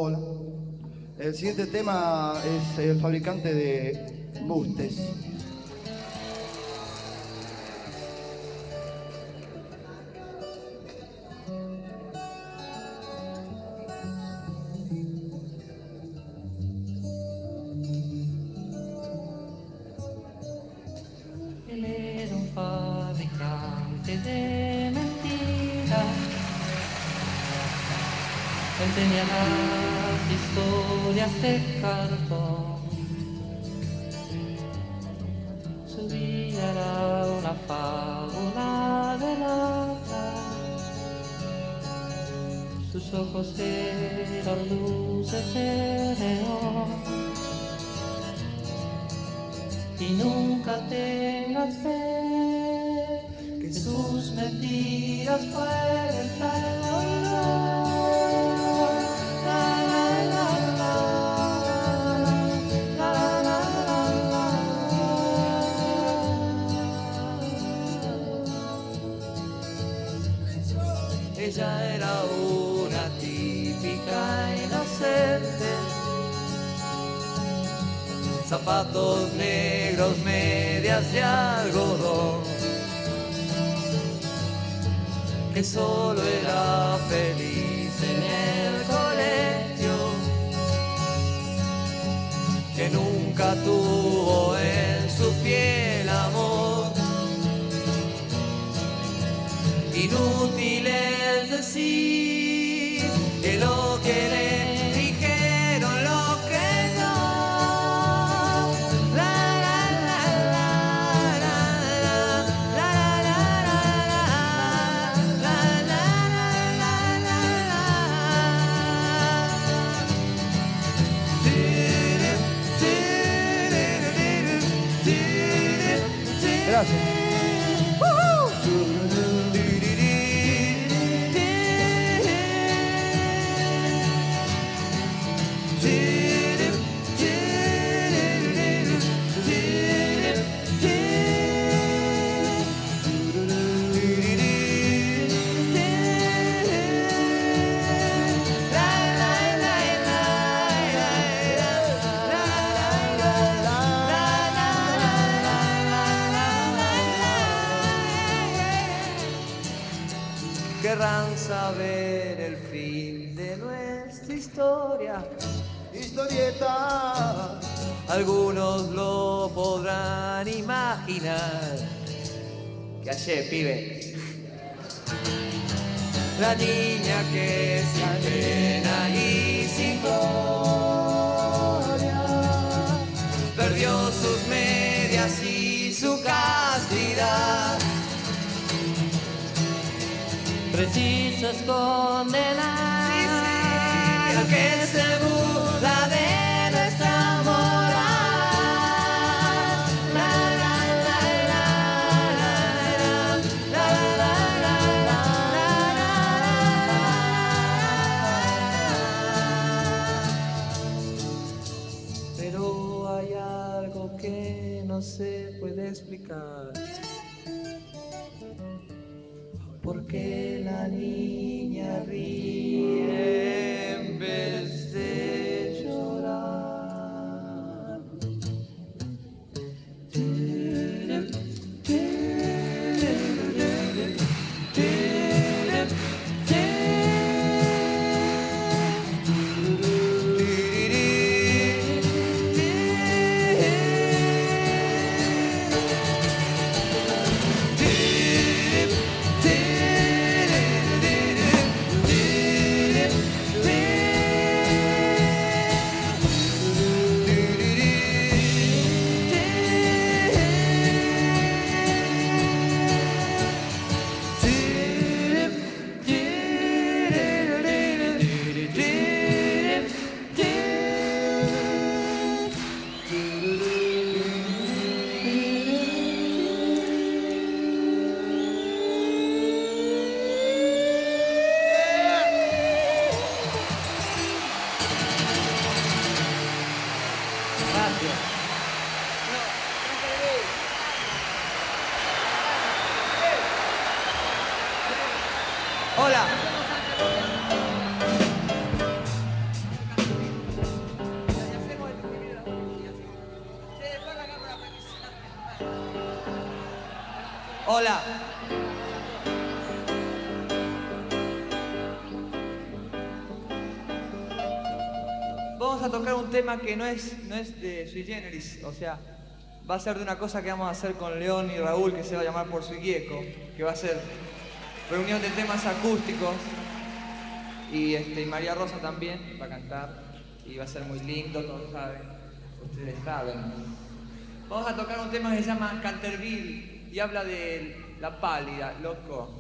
Hola. El siguiente tema es el fabricante de embustes. Él era un fabricante de mentiras. Él tenía las historias de cartón. Su vida era una fábula de lata. Sus ojos eran luces de neón. Y nunca tengas fe que sus mentiras pueden traer dolor. Ella era una típica inocente. Zapatos negros, medias de algodón, que solo era feliz en el colegio, que nunca tuvo en su piel amor. Inútil es decir que lo que le dijeron lo que no. Gracias. Querrán saber el fin de nuestra historia. Historieta. Algunos lo podrán imaginar. ¿Qué hace, pibe? La niña que sin pena y sin gloria perdió sus medias y su castidad. Preciso es condenar al que se burla de nuestra moral. La, la, la, la, la, la, la, la, la. Pero hay algo que no se puede explicar. Porque la niña ríe en vez de llorar. Hola. Vamos a tocar un tema que no es de Sui Generis, o sea, va a ser de una cosa que vamos a hacer con León y Raúl que se va a llamar Por Sui Gieco, que va a ser reunión de temas acústicos y María Rosa también va a cantar y va a ser muy lindo, todos saben, ustedes saben. Vamos a tocar un tema que se llama Canterville y habla de la pálida, loco.